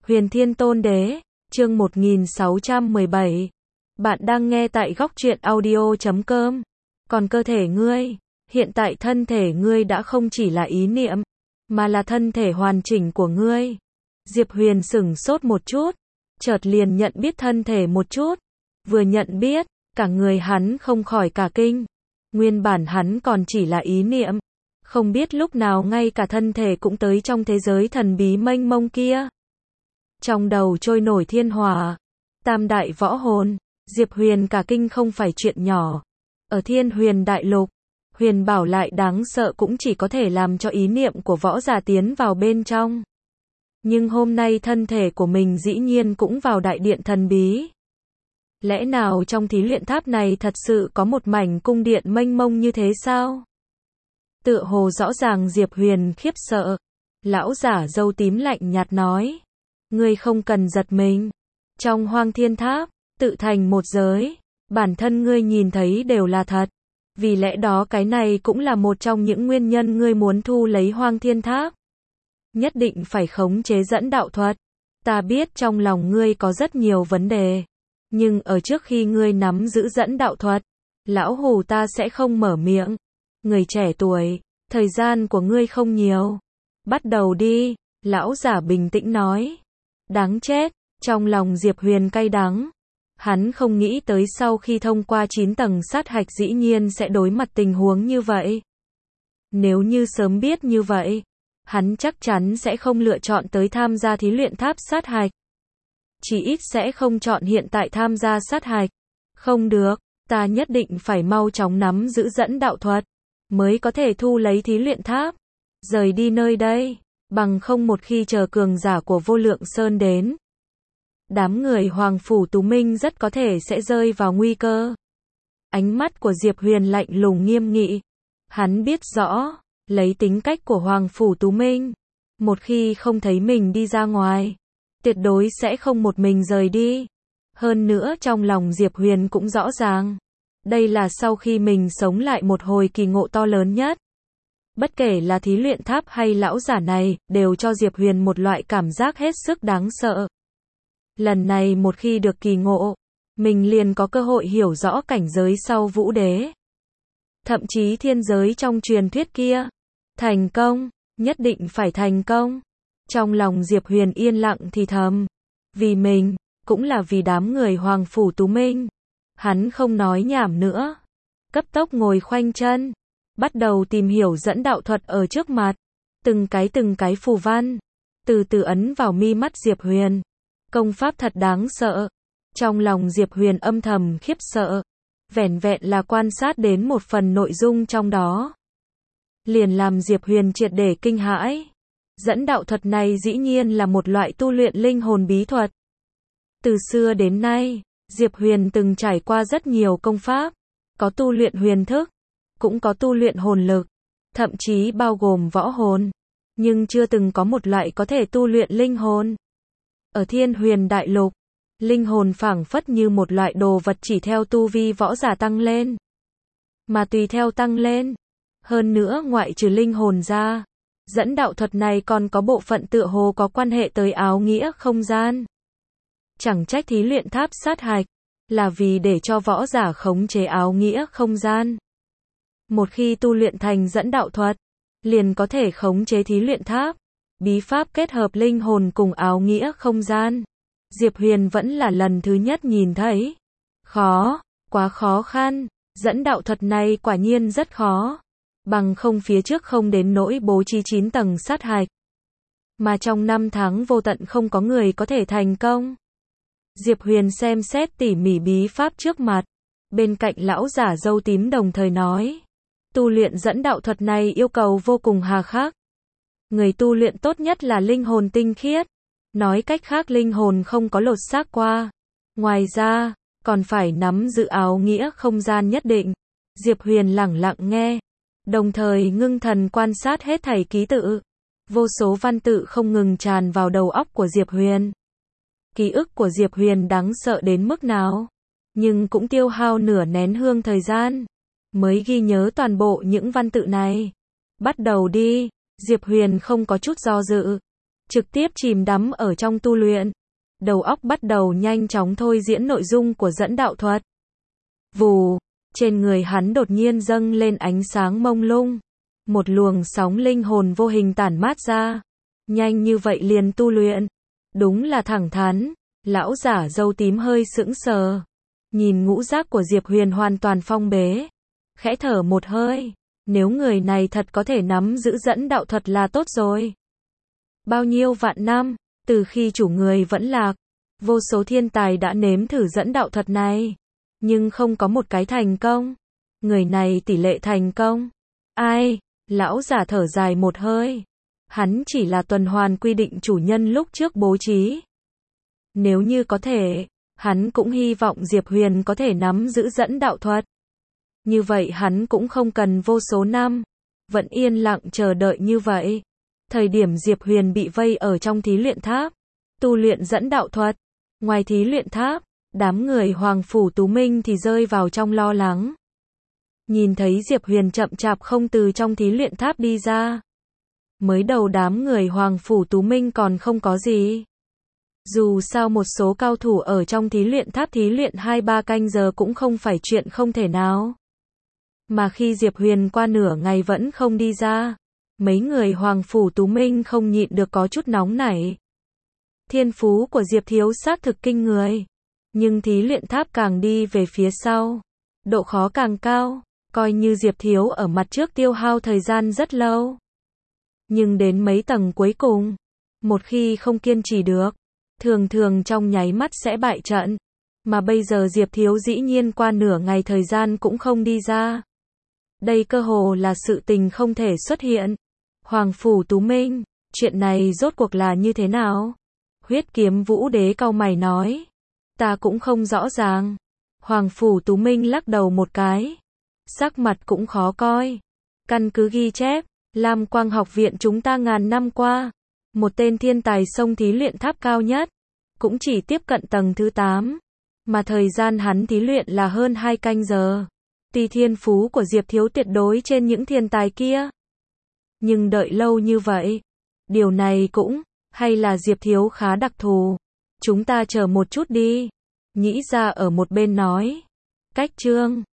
Huyền Thiên Tôn Đế, chương 1617. Bạn đang nghe tại góc truyện audio.com. Còn cơ thể ngươi, hiện tại thân thể ngươi đã không chỉ là ý niệm, mà là thân thể hoàn chỉnh của ngươi. Diệp Huyền sửng sốt một chút, chợt liền nhận biết thân thể một chút. Vừa nhận biết, cả người hắn không khỏi cả kinh. Nguyên bản hắn còn chỉ là ý niệm, không biết lúc nào ngay cả thân thể cũng tới trong thế giới thần bí mênh mông kia. Trong đầu trôi nổi thiên hỏa, tam đại võ hồn, Diệp Huyền cả kinh không phải chuyện nhỏ. Ở Thiên Huyền Đại Lục, huyền bảo lại đáng sợ cũng chỉ có thể làm cho ý niệm của võ giả tiến vào bên trong. Nhưng hôm nay thân thể của mình dĩ nhiên cũng vào đại điện thần bí. Lẽ nào trong thí luyện tháp này thật sự có một mảnh cung điện mênh mông như thế sao? Tựa hồ rõ ràng Diệp Huyền khiếp sợ. Lão giả râu tím lạnh nhạt nói. Ngươi không cần giật mình. Trong Hoang Thiên Tháp, tự thành một giới, bản thân ngươi nhìn thấy đều là thật. Vì lẽ đó cái này cũng là một trong những nguyên nhân ngươi muốn thu lấy Hoang Thiên Tháp. Nhất định phải khống chế dẫn đạo thuật. Ta biết trong lòng ngươi có rất nhiều vấn đề. Nhưng ở trước khi ngươi nắm giữ dẫn đạo thuật, lão hù ta sẽ không mở miệng. Người trẻ tuổi, thời gian của ngươi không nhiều. Bắt đầu đi, lão giả bình tĩnh nói. Đáng chết, trong lòng Diệp Huyền cay đắng. Hắn không nghĩ tới sau khi thông qua 9 tầng sát hạch dĩ nhiên sẽ đối mặt tình huống như vậy. Nếu như sớm biết như vậy, hắn chắc chắn sẽ không lựa chọn tới tham gia thí luyện tháp sát hạch. Chỉ ít sẽ không chọn hiện tại tham gia sát hạch. Không được, ta nhất định phải mau chóng nắm giữ dẫn đạo thuật, mới có thể thu lấy thí luyện tháp. Rời đi nơi đây, bằng không một khi chờ cường giả của Vô Lượng Sơn đến, đám người Hoàng Phủ Tú Minh rất có thể sẽ rơi vào nguy cơ. Ánh mắt của Diệp Huyền lạnh lùng nghiêm nghị. Hắn biết rõ, lấy tính cách của Hoàng Phủ Tú Minh, một khi không thấy mình đi ra ngoài, tuyệt đối sẽ không một mình rời đi. Hơn nữa trong lòng Diệp Huyền cũng rõ ràng, đây là sau khi mình sống lại một hồi kỳ ngộ to lớn nhất. Bất kể là thí luyện tháp hay lão giả này, đều cho Diệp Huyền một loại cảm giác hết sức đáng sợ. Lần này một khi được kỳ ngộ, mình liền có cơ hội hiểu rõ cảnh giới sau Vũ Đế. Thậm chí thiên giới trong truyền thuyết kia. Thành công, nhất định phải thành công. Trong lòng Diệp Huyền yên lặng thì thầm. Vì mình, cũng là vì đám người Hoàng Phủ Tú Minh. Hắn không nói nhảm nữa. Cấp tốc ngồi khoanh chân. Bắt đầu tìm hiểu dẫn đạo thuật ở trước mặt. Từng cái phù văn. Từ từ ấn vào mi mắt Diệp Huyền. Công pháp thật đáng sợ. Trong lòng Diệp Huyền âm thầm khiếp sợ. Vẻn vẹn là quan sát đến một phần nội dung trong đó, liền làm Diệp Huyền triệt để kinh hãi. Dẫn đạo thuật này dĩ nhiên là một loại tu luyện linh hồn bí thuật. Từ xưa đến nay, Diệp Huyền từng trải qua rất nhiều công pháp. Có tu luyện huyền thức, cũng có tu luyện hồn lực, thậm chí bao gồm võ hồn. Nhưng chưa từng có một loại có thể tu luyện linh hồn. Ở Thiên Huyền Đại Lục, linh hồn phảng phất như một loại đồ vật chỉ theo tu vi võ giả tăng lên, mà tùy theo tăng lên. Hơn nữa ngoại trừ linh hồn ra, dẫn đạo thuật này còn có bộ phận tựa hồ có quan hệ tới áo nghĩa không gian. Chẳng trách thí luyện tháp sát hạch, là vì để cho võ giả khống chế áo nghĩa không gian. Một khi tu luyện thành dẫn đạo thuật, liền có thể khống chế thí luyện tháp. Bí pháp kết hợp linh hồn cùng áo nghĩa không gian. Diệp Huyền vẫn là lần thứ nhất nhìn thấy. Khó, quá khó khăn. Dẫn đạo thuật này quả nhiên rất khó. Bằng không phía trước không đến nỗi bố trí 9 tầng sát hạch. Mà trong 5 tháng vô tận không có người có thể thành công. Diệp Huyền xem xét tỉ mỉ bí pháp trước mặt. Bên cạnh lão giả râu tím đồng thời nói. Tu luyện dẫn đạo thuật này yêu cầu vô cùng hà khắc. Người tu luyện tốt nhất là linh hồn tinh khiết. Nói cách khác linh hồn không có lột xác qua. Ngoài ra, còn phải nắm giữ áo nghĩa không gian nhất định. Diệp Huyền lẳng lặng nghe. Đồng thời ngưng thần quan sát hết thảy ký tự. Vô số văn tự không ngừng tràn vào đầu óc của Diệp Huyền. Ký ức của Diệp Huyền đáng sợ đến mức nào. Nhưng cũng tiêu hao nửa nén hương thời gian. Mới ghi nhớ toàn bộ những văn tự này. Bắt đầu đi. Diệp Huyền không có chút do dự. trực tiếp chìm đắm ở trong tu luyện. Đầu óc bắt đầu nhanh chóng thôi diễn nội dung của dẫn đạo thuật. Vù, trên người hắn đột nhiên dâng lên ánh sáng mông lung. Một luồng sóng linh hồn vô hình tản mát ra. Nhanh như vậy liền tu luyện. Đúng là thẳng thắn. Lão giả râu tím hơi sững sờ. Nhìn ngũ giác của Diệp Huyền hoàn toàn phong bế. Khẽ thở một hơi. Nếu người này thật có thể nắm giữ dẫn đạo thuật là tốt rồi. Bao nhiêu vạn năm, từ khi chủ người vẫn lạc, vô số thiên tài đã nếm thử dẫn đạo thuật này. Nhưng không có một cái thành công. Người này tỷ lệ thành công. Ai? Lão giả thở dài một hơi. Hắn chỉ là tuần hoàn quy định chủ nhân lúc trước bố trí. Nếu như có thể, hắn cũng hy vọng Diệp Huyền có thể nắm giữ dẫn đạo thuật. Như vậy hắn cũng không cần vô số năm, vẫn yên lặng chờ đợi như vậy. Thời điểm Diệp Huyền bị vây ở trong thí luyện tháp, tu luyện dẫn đạo thuật, ngoài thí luyện tháp, đám người Hoàng Phủ Tú Minh thì rơi vào trong lo lắng. Nhìn thấy Diệp Huyền chậm chạp không từ trong thí luyện tháp đi ra. Mới đầu đám người Hoàng Phủ Tú Minh còn không có gì. Dù sao một số cao thủ ở trong thí luyện tháp thí luyện 2-3 canh giờ cũng không phải chuyện không thể nào. Mà khi Diệp Huyền qua nửa ngày vẫn không đi ra, mấy người Hoàng Phủ Tú Minh không nhịn được có chút nóng nảy. Thiên phú của Diệp Thiếu xác thực kinh người, nhưng thí luyện tháp càng đi về phía sau, độ khó càng cao, coi như Diệp Thiếu ở mặt trước tiêu hao thời gian rất lâu. Nhưng đến mấy tầng cuối cùng, một khi không kiên trì được, thường thường trong nháy mắt sẽ bại trận. Mà bây giờ Diệp Thiếu dĩ nhiên qua nửa ngày thời gian cũng không đi ra. Đây cơ hồ là sự tình không thể xuất hiện. Hoàng Phủ Tú Minh, chuyện này rốt cuộc là như thế nào? Huyết Kiếm Vũ Đế cau mày nói. Ta cũng không rõ ràng. Hoàng Phủ Tú Minh lắc đầu một cái. Sắc mặt cũng khó coi. Căn cứ ghi chép, Lam Quang học viện chúng ta ngàn năm qua, một tên thiên tài xông thí luyện tháp cao nhất, cũng chỉ tiếp cận tầng thứ 8, mà thời gian hắn thí luyện là hơn 2 canh giờ. Tuy thiên phú của Diệp Thiếu tuyệt đối trên những thiên tài kia, nhưng đợi lâu như vậy, điều này cũng, hay là Diệp Thiếu khá đặc thù. Chúng ta chờ một chút đi. Nhĩ ra ở một bên nói. Cách chương